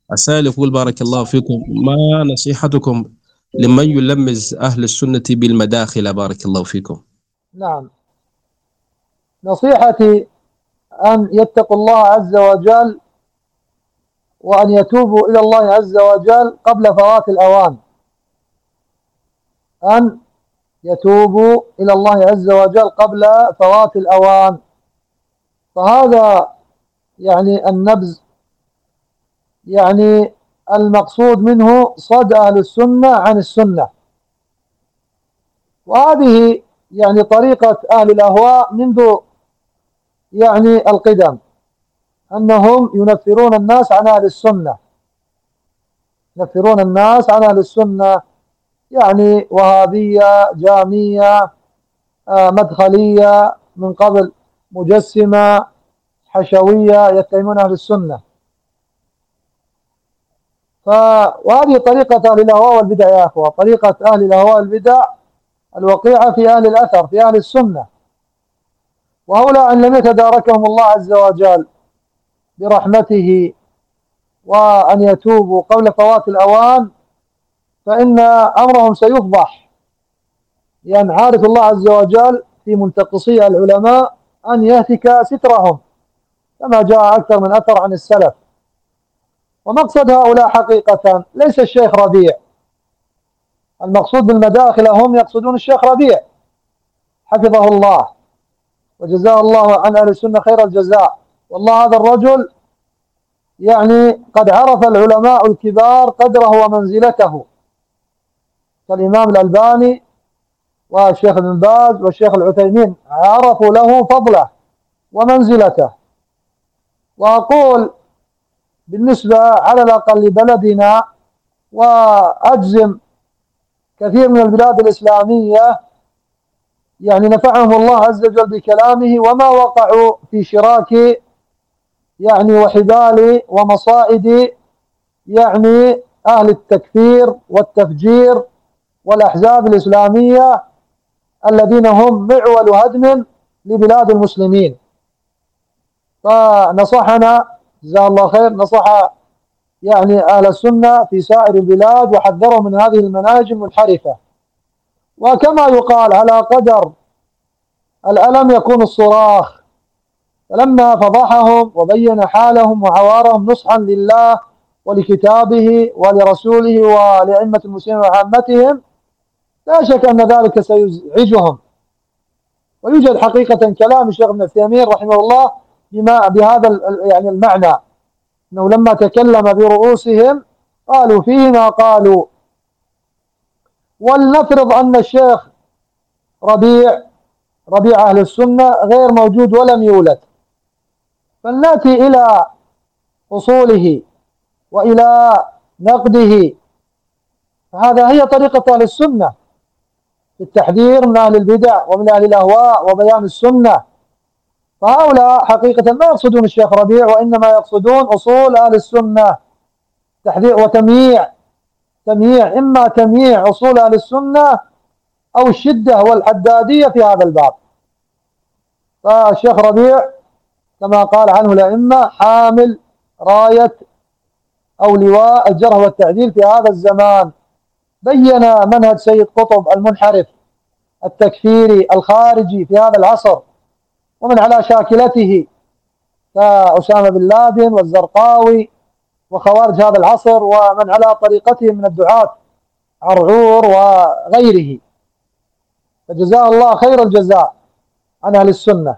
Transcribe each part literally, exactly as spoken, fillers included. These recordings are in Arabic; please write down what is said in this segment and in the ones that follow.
السائل يقول: بارك الله فيكم، ما نصيحتكم لمن يلمز أهل السنة بالمداخل؟ بارك الله فيكم. نعم، نصيحتي أن يتقوا الله عز وجل، وأن يتوبوا إلى الله عز وجل قبل فوات الأوان. أن يتوبوا إلى الله عز وجل قبل فوات الأوان. فهذا يعني النبذ، يعني المقصود منه صد أهل السنة عن السنة. وهذه يعني طريقة أهل الأهواء منذ يعني القدم، أنهم ينفرون الناس عن أهل السنة، ينفرون الناس عن أهل السنة، يعني وهابية، جامية، آه، مدخلية، من قبل مجسمة، حشوية، يتهمون أهل السنة. ف... وهذه طريقة أهل الأهواء والبدع يا أخوة، طريقة أهل الأهواء والبدع الوقيعة في أهل الأثر، في أهل السنة. وهؤلاء أن لم يتداركهم الله عز وجل برحمته وأن يتوبوا قبل فوات الأوان، فإن أمرهم سيفضح، لأن يعني عارف الله عز وجل في منتقصي العلماء أن يهتك سترهم، كما جاء أكثر من أثر عن السلف. ومقصد هؤلاء حقيقة ليس الشيخ ربيع، المقصود بالمداخل هم يقصدون الشيخ ربيع حفظه الله وجزاه الله عن أهل السنة خير الجزاء. والله هذا الرجل يعني قد عرف العلماء الكبار قدره ومنزلته، كالإمام الألباني والشيخ ابن باز والشيخ العثيمين، عرفوا له فضله ومنزلته. وأقول بالنسبة على الأقل لبلدنا، وأجزم كثير من البلاد الإسلامية يعني نفعهم الله عز وجل بكلامه، وما وقعوا في شراك يعني وحبال ومصائد يعني أهل التكفير والتفجير والأحزاب الإسلامية الذين هم معول هدم لبلاد المسلمين. فنصحنا جزاه الله خير، نصح يعني أهل السنة في سائر البلاد وحذروا من هذه المناهج المنحرفة. وكما يقال على قدر الألم يكون الصراخ، فلما فضحهم وبين حالهم وعوارهم نصحا لله ولكتابه ولرسوله ولأئمة المسلمين وعامتهم، لا شك أن ذلك سيزعجهم. ويوجد حقيقة كلام الشيخ ابن عثيمين رحمه الله بما بهذا يعني المعنى، أنه لما تكلم برؤوسهم قالوا فيه ما قالوا. ولنفرض أن الشيخ ربيع ربيع أهل السنة غير موجود ولم يولد، فلنأتي إلى أصوله وإلى نقده. هذا هي طريقة أهل السنة في التحذير من أهل البدع ومن أهل الأهواء وبيان السنة. فهؤلاء حقيقة ما يقصدون الشيخ ربيع، وإنما يقصدون أصول أهل السنة، تحذير وتمييع، تمييع إما تمييع أصول أهل السنة أو الشدة والحدادية في هذا الباب. فالشيخ ربيع كما قال عنه الأئمة حامل راية أو لواء الجرح والتعديل في هذا الزمان، بين منهج سيد قطب المنحرف التكفيري الخارجي في هذا العصر، ومن على شاكلته كأسامة بن لادن والزرقاوي وخوارج هذا العصر، ومن على طريقته من الدعاة عرعور وغيره، فجزاه الله خير الجزاء عن أهل السنة.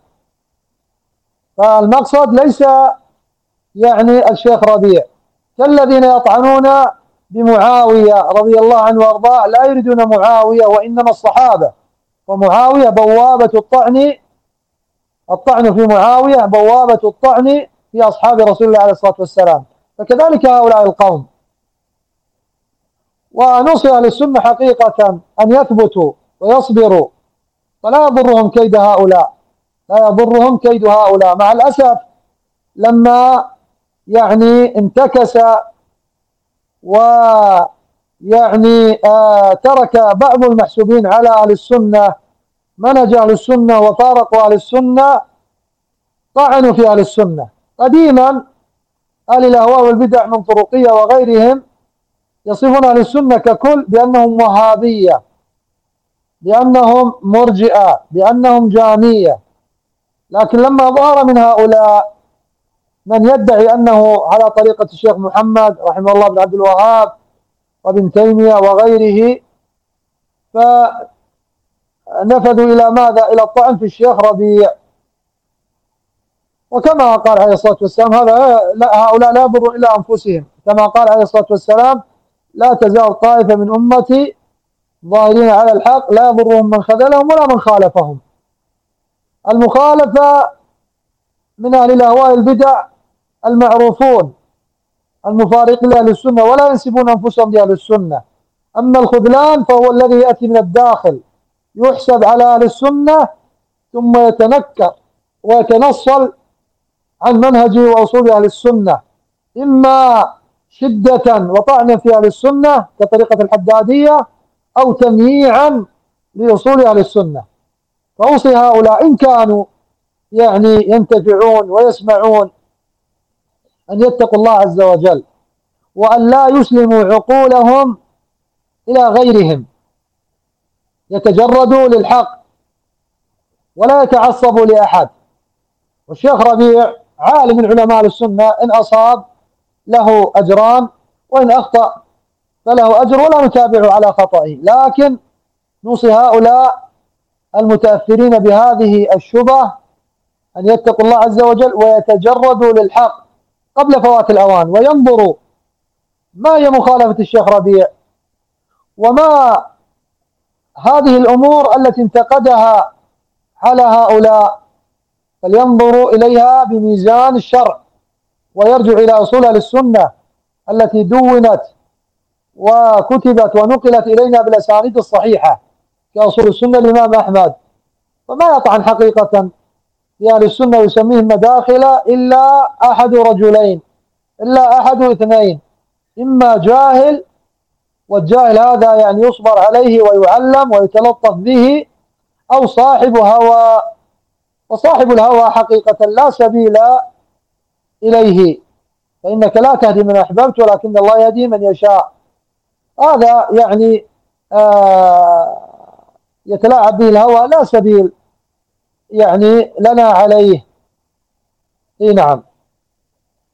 فالمقصد ليس يعني الشيخ ربيع، كالذين يطعنون بمعاوية رضي الله عنه وارضاه، لا يريدون معاوية وإنما الصحابة، ومعاوية بوابة الطعن، الطعن في معاوية بوابة الطعن في أصحاب رسول الله عليه الصلاة والسلام. فكذلك هؤلاء القوم. ونصح أهل السنة حقيقة أن يثبتوا ويصبروا، فلا يضرهم كيد هؤلاء، لا يضرهم كيد هؤلاء. مع الأسف لما يعني انتكس ويعني آه ترك بعض المحسوبين على أهل السنة منهج أهل السنة وفارقوا أهل السنة، طعنوا في أهل السنة. قديما أهل الأهواء والبدع من طرقية وغيرهم يصفون أهل السنة ككل بأنهم وهابية، بأنهم مرجئة، بأنهم جهمية. لكن لما ظهر من هؤلاء من يدعي أنه على طريقة الشيخ محمد رحمه الله بن عبد الوهاب وابن تيمية وغيره، فنفذوا إلى ماذا؟ إلى الطعن في الشيخ ربيع. وكما قال عليه الصلاة والسلام هذا لا، هؤلاء لا يضرون إلا أنفسهم، كما قال عليه الصلاة والسلام لا تزال طائفة من أمتي ظاهرين على الحق لا يضرهم من خذلهم ولا من خالفهم. المخالفة من أهل الأهواء البدع المعروفون المفارقين لأهل السنة ولا ينسبون أنفسهم لأهل السنة. أما الخذلان فهو الذي يأتي من الداخل يحسب على أهل السنة ثم يتنكر ويتنصل عن منهج وأصول أهل السنة، إما شدة وطعنا في أهل السنة كطريقة الحدادية أو تمييعا لأصول أهل السنة. فأوصي هؤلاء إن كانوا يعني ينتفعون ويسمعون أن يتقوا الله عز وجل، وأن لا يسلموا عقولهم إلى غيرهم، يتجردوا للحق ولا يتعصبوا لأحد. والشيخ ربيع عالم من علماء السنة، إن أصاب له أجران وإن أخطأ فله أجر ولا نتابعه على خطئه. لكن نوصي هؤلاء المتأثرين بهذه الشبه أن يتقوا الله عز وجل ويتجردوا للحق قبل فوات الأوان، وينظروا ما هي مخالفة الشيخ ربيع وما هذه الأمور التي انتقدها على هؤلاء، فلينظروا إليها بميزان الشرع ويرجع إلى أصول أهل السنة التي دونت وكتبت ونقلت إلينا بالأسانيد الصحيحة كأصول السنة الإمام أحمد. فما يطعن حقيقة في أهل السنة يسميهم مداخلة إلا أحد رجلين، إلا أحد اثنين، إما جاهل، والجاهل هذا يعني يصبر عليه ويعلم ويتلطف به، أو صاحب هوى، وصاحب الهوى حقيقة لا سبيل إليه، فإنك لا تهدي من أحببت ولكن الله يهدي من يشاء. هذا يعني آه يتلاعب به الهوى، لا سبيل يعني لنا عليه. إيه نعم.